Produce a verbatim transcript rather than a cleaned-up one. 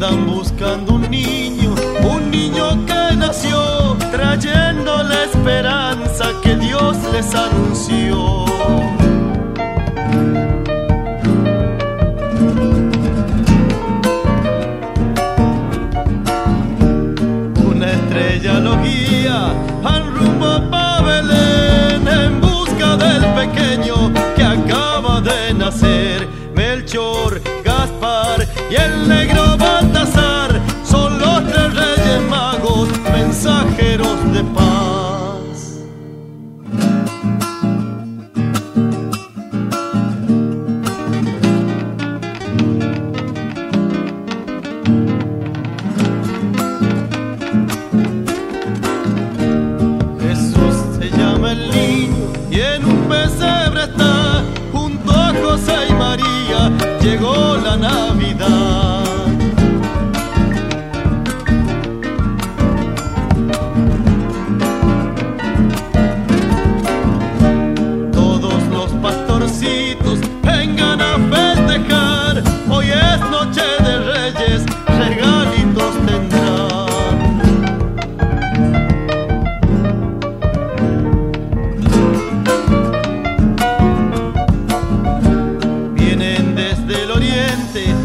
andan buscando un niño, un niño que nació trayendo la esperanza que Dios les anunció. Una estrella lo guía al rumbo pa' Belén en busca del pequeño que acaba de nacer. Melchor, Gaspar y el negro Baltasar son los tres reyes magos, mensajeros de paz. Jesús se llama el niño y en un pesebre está, junto a José y María llegó la Navidad. Todos los pastorcitos vengan a festejar, hoy es noche de reyes, regalitos tendrán. Vienen desde el oriente